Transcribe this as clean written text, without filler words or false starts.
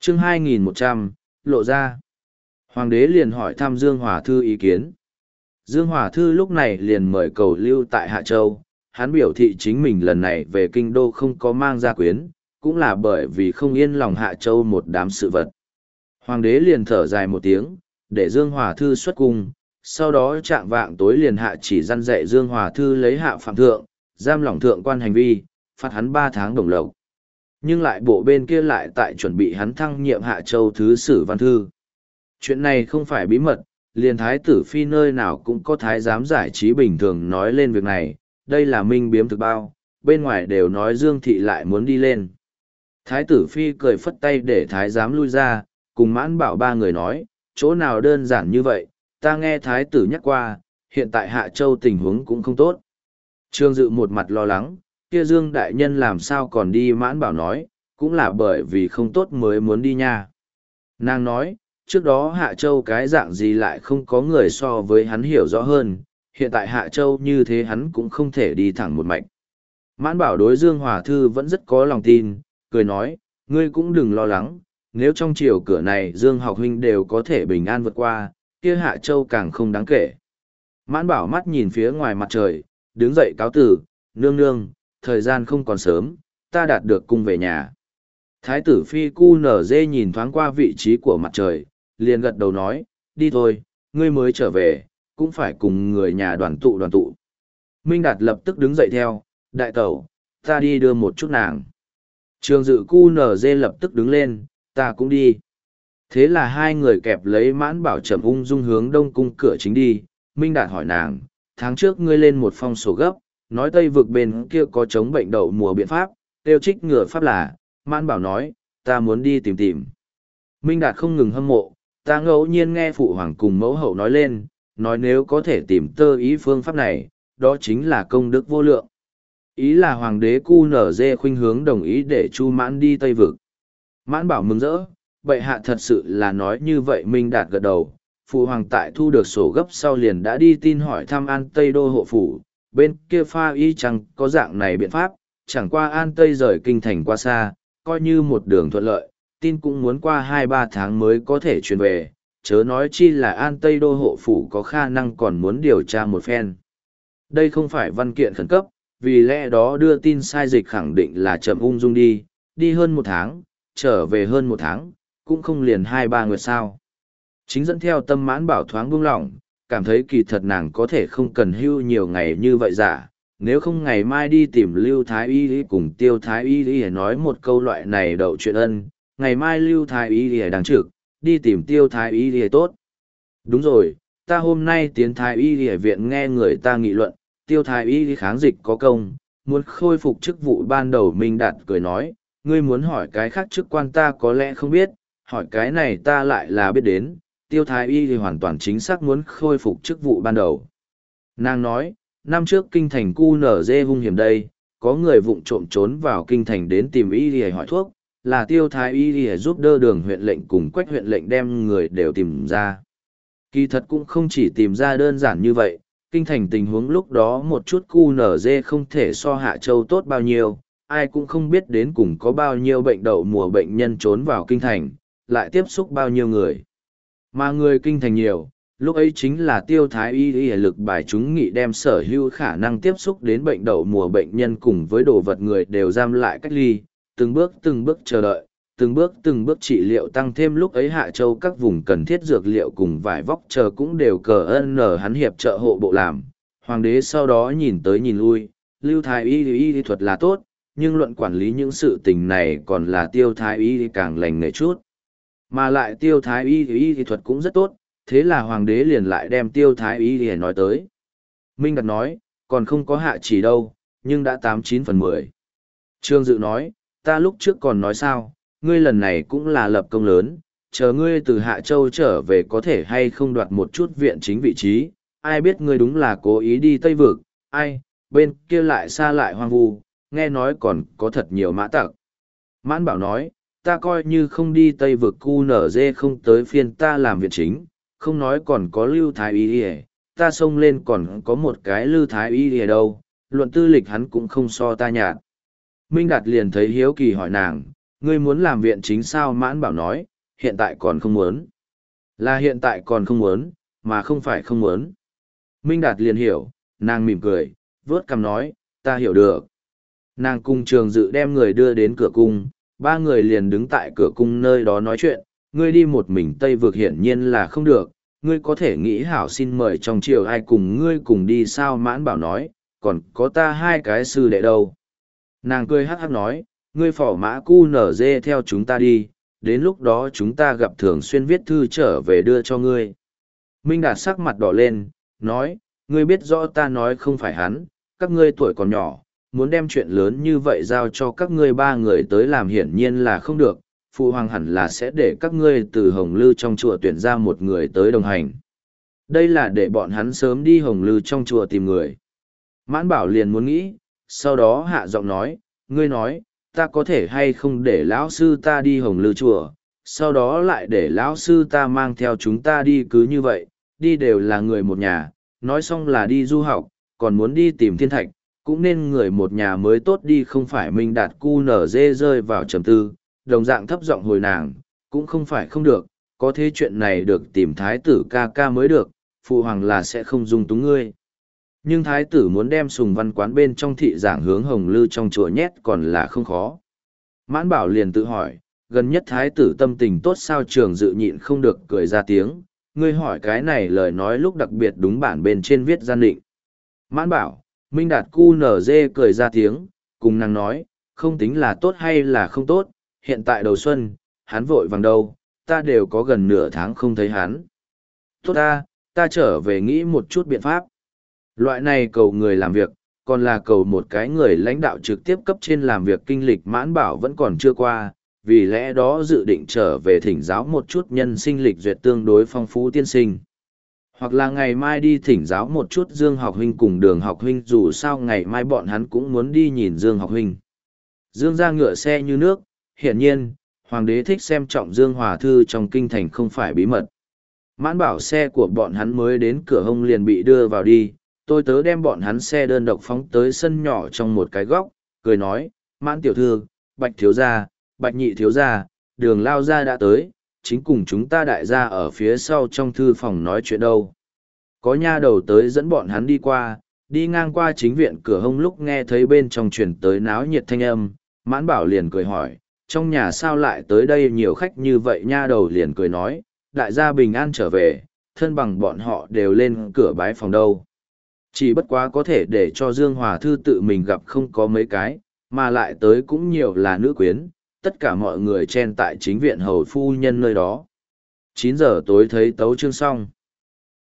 chương 2100, lộ ra. Hoàng đế liền hỏi thăm Dương Hòa Thư ý kiến. Dương Hòa Thư lúc này liền mời cầu lưu tại Hạ Châu, hắn biểu thị chính mình lần này về kinh đô không có mang gia quyến, cũng là bởi vì không yên lòng Hạ Châu một đám sự vật. Hoàng đế liền thở dài một tiếng, để Dương Hòa Thư xuất cung, sau đó trạng vạng tối liền hạ chỉ răn dạy Dương Hòa Thư lấy hạ phạm thượng, giam lỏng thượng quan hành vi, phạt hắn 3 tháng đồng lộc. Nhưng lại bộ bên kia lại tại chuẩn bị hắn thăng nhiệm Hạ Châu thứ sử văn thư. Chuyện này không phải bí mật, liền thái tử phi nơi nào cũng có thái giám giải trí bình thường nói lên việc này, đây là minh biếm thực bao, bên ngoài đều nói Dương thị lại muốn đi lên. Thái tử phi cười phất tay để thái giám lui ra, cùng Mãn Bảo 3 người nói, chỗ nào đơn giản như vậy, ta nghe thái tử nhắc qua, hiện tại Hạ Châu tình huống cũng không tốt. Trương Dự một mặt lo lắng, kia Dương đại nhân làm sao còn đi. Mãn Bảo nói, cũng là bởi vì không tốt mới muốn đi nha. Nàng nói, trước đó Hạ Châu cái dạng gì lại không có người so với hắn hiểu rõ hơn, hiện tại Hạ Châu như thế hắn cũng không thể đi thẳng một mạch. Mãn Bảo đối Dương Hòa Thư vẫn rất có lòng tin, cười nói, ngươi cũng đừng lo lắng, nếu trong chiều cửa này Dương học huynh đều có thể bình an vượt qua, kia Hạ Châu càng không đáng kể. Mãn Bảo mắt nhìn phía ngoài mặt trời, đứng dậy cáo tử, nương nương, thời gian không còn sớm, ta đạt được cung về nhà. Thái tử phi cu nở dê nhìn thoáng qua vị trí của mặt trời, liền gật đầu nói, đi thôi, ngươi mới trở về, cũng phải cùng người nhà đoàn tụ đoàn tụ. Minh Đạt lập tức đứng dậy theo, đại tẩu, ta đi đưa một chút nàng. Trường Dự cu nở dê lập tức đứng lên, ta cũng đi. Thế là hai người kẹp lấy Mãn Bảo chậm ung dung hướng đông cung cửa chính đi. Minh Đạt hỏi nàng, tháng trước ngươi lên một phong sổ gấp, nói Tây vực bên kia có chống bệnh đậu mùa biện pháp, tiêu trích ngừa pháp là, Mãn Bảo nói, ta muốn đi tìm tìm. Minh Đạt không ngừng hâm mộ, ta ngẫu nhiên nghe phụ hoàng cùng mẫu hậu nói lên, nói nếu có thể tìm tơ ý phương pháp này, đó chính là công đức vô lượng. Ý là hoàng đế cu nở dê khuynh hướng đồng ý để Chu Mãn đi Tây vực. Mãn Bảo mừng rỡ, bệ hạ thật sự là nói như vậy. Minh Đạt gật đầu, phụ hoàng tại thu được sổ gấp sau liền đã đi tin hỏi thăm An Tây đô hộ phủ, bên kia pha y chẳng có dạng này biện pháp, chẳng qua An Tây rời kinh thành qua xa, coi như một đường thuận lợi, tin cũng muốn qua 2-3 tháng mới có thể truyền về, chớ nói chi là An Tây đô hộ phủ có khả năng còn muốn điều tra một phen. Đây không phải văn kiện khẩn cấp, vì lẽ đó đưa tin sai dịch khẳng định là chậm ung dung đi hơn 1 tháng, trở về hơn 1 tháng, cũng không liền 2-3 nguyệt sao. Chính dẫn theo tâm Mãn Bảo thoáng buông lỏng, cảm thấy kỳ thật nàng có thể không cần hưu nhiều ngày như vậy giả, nếu không ngày mai đi tìm Lưu Thái Y cùng Tiêu Thái Y nói một câu loại này đậu chuyện ân, ngày mai Lưu Thái Y đang trực, đi tìm Tiêu Thái Y tốt. Đúng rồi, ta hôm nay tiến Thái Y viện nghe người ta nghị luận, Tiêu Thái Y kháng dịch có công, muốn khôi phục chức vụ ban đầu. Minh Đạt cười nói, ngươi muốn hỏi cái khác chức quan ta có lẽ không biết, hỏi cái này ta lại là biết đến, Tiêu Thái Y hoàn toàn chính xác muốn khôi phục chức vụ ban đầu. Nàng nói, năm trước kinh thành cu nở dê hung hiểm đây, có người vụng trộm trốn vào kinh thành đến tìm y để hỏi thuốc, là Tiêu Thái Y để giúp đỡ Đường huyện lệnh cùng Quách huyện lệnh đem người đều tìm ra. Kỳ thật cũng không chỉ tìm ra đơn giản như vậy, kinh thành tình huống lúc đó một chút cu nở dê không thể so Hạ Châu tốt bao nhiêu, ai cũng không biết đến cùng có bao nhiêu bệnh đậu mùa bệnh nhân trốn vào kinh thành, lại tiếp xúc bao nhiêu người. Mà người kinh thành nhiều, lúc ấy chính là Tiêu Thái Y lực bài chúng nghị đem sở hữu khả năng tiếp xúc đến bệnh đậu mùa bệnh nhân cùng với đồ vật người đều giam lại cách ly, từng bước chờ đợi, từng bước trị liệu, tăng thêm lúc ấy Hạ Châu các vùng cần thiết dược liệu cùng vải vóc chờ cũng đều cờ ơn nở hắn hiệp trợ hộ bộ làm. Hoàng đế sau đó nhìn tới nhìn lui, Lưu Thái Y thuật là tốt, nhưng luận quản lý những sự tình này còn là Tiêu Thái Y càng lành nghề chút. Mà lại Tiêu Thái Y thuật cũng rất tốt, thế là hoàng đế liền lại đem Tiêu Thái Y nói tới. Minh Đạt nói, còn không có hạ chỉ đâu, nhưng đã 89/10. Trương Dự nói, ta lúc trước còn nói sao, ngươi lần này cũng là lập công lớn, chờ ngươi từ Hạ Châu trở về có thể hay không đoạt một chút viện chính vị trí, ai biết ngươi đúng là cố ý đi Tây Vực, ai, bên kia lại xa lại hoang vu, nghe nói còn có thật nhiều mã tặc. Mãn Bảo nói, ta coi như không đi Tây Vực cu nở dê không tới phiên ta làm viện chính, không nói còn có Lưu Thái Y ta xông lên còn có một cái Lưu Thái Y đâu, luận tư lịch hắn cũng không so ta nhạt. Minh Đạt liền thấy hiếu kỳ hỏi nàng, Ngươi muốn làm viện chính sao? Mãn Bảo nói, hiện tại còn không muốn. Là hiện tại còn không muốn, mà không phải không muốn. Minh Đạt liền hiểu, nàng mỉm cười, vớt cằm nói, ta hiểu được. Nàng cùng Trường Dự đem người đưa đến cửa cung, ba người liền đứng tại cửa cung nơi đó nói chuyện, ngươi đi một mình Tây Vực hiển nhiên là không được, ngươi có thể nghĩ hảo xin mời trong triều ai cùng ngươi cùng đi sao? Mãn Bảo nói, còn có ta hai cái sư đệ đâu. Nàng cười hắc hắc nói, ngươi phỏ mã cu nở dê theo chúng ta đi, đến lúc đó chúng ta gặp thường xuyên viết thư trở về đưa cho ngươi. Minh Đạt sắc mặt đỏ lên, nói, ngươi biết rõ ta nói không phải hắn, các ngươi tuổi còn nhỏ, muốn đem chuyện lớn như vậy giao cho các ngươi ba người tới làm hiển nhiên là không được, phụ hoàng hẳn là sẽ để các ngươi từ Hồng Lư trong chùa tuyển ra một người tới đồng hành. Đây là để bọn hắn sớm đi Hồng Lư trong chùa tìm người. Mãn Bảo liền muốn nghĩ, sau đó hạ giọng nói, ngươi nói, ta có thể hay không để lão sư ta đi Hồng Lư chùa, sau đó lại để lão sư ta mang theo chúng ta đi, cứ như vậy, đi đều là người một nhà, nói xong là đi du học, còn muốn đi tìm thiên thạch, cũng nên người một nhà mới tốt đi. Không phải. Minh Đạt cu nở dê rơi vào trầm tư, đồng dạng thấp giọng hồi nàng, cũng không phải không được, có thế chuyện này được tìm thái tử ca ca mới được, phụ hoàng là sẽ không dung túng ngươi. Nhưng thái tử muốn đem Sùng Văn quán bên trong thị giảng hướng Hồng Lư trong chùa nhét còn là không khó. Mãn Bảo liền tự hỏi, gần nhất thái tử tâm tình tốt sao? Trường Dự nhịn không được cười ra tiếng, ngươi hỏi cái này lời nói lúc đặc biệt đúng bản bên trên viết gian định. Mãn Bảo, Minh Đạt cu nở dê cười ra tiếng, cùng nàng nói, không tính là tốt hay là không tốt, hiện tại đầu xuân, hắn vội vàng đâu, ta đều có gần nửa tháng không thấy hắn. Tốt ta trở về nghĩ một chút biện pháp. Loại này cầu người làm việc, còn là cầu một cái người lãnh đạo trực tiếp cấp trên làm việc kinh lịch. Mãn Bảo vẫn còn chưa qua, vì lẽ đó dự định trở về thỉnh giáo một chút nhân sinh lịch duyệt tương đối phong phú tiên sinh. Hoặc là ngày mai đi thỉnh giáo một chút Dương học huynh cùng Đường học huynh, dù sao ngày mai bọn hắn cũng muốn đi nhìn Dương học huynh. Dương ra ngựa xe như nước, hiển nhiên, hoàng đế thích xem trọng Dương Hòa Thư trong kinh thành không phải bí mật. Mãn Bảo xe của bọn hắn mới đến cửa hông liền bị đưa vào đi, tôi tớ đem bọn hắn xe đơn độc phóng tới sân nhỏ trong một cái góc, cười nói, Mãn tiểu thư, Bạch thiếu gia, Bạch nhị thiếu gia, Đường lao gia đã tới, chính cùng chúng ta đại gia ở phía sau trong thư phòng nói chuyện đâu. Có nha đầu tới dẫn bọn hắn đi qua, đi ngang qua chính viện cửa hông lúc nghe thấy bên trong truyền tới náo nhiệt thanh âm, Mãn Bảo liền cười hỏi, trong nhà sao lại tới đây nhiều khách như vậy? Nha đầu liền cười nói, đại gia bình an trở về, thân bằng bọn họ đều lên cửa bái phòng đâu. Chỉ bất quá có thể để cho Dương Hòa Thư tự mình gặp không có mấy cái, mà lại tới cũng nhiều là nữ quyến, tất cả mọi người chen tại chính viện hầu phu nhân nơi đó. 9 giờ tối thấy tấu chương xong.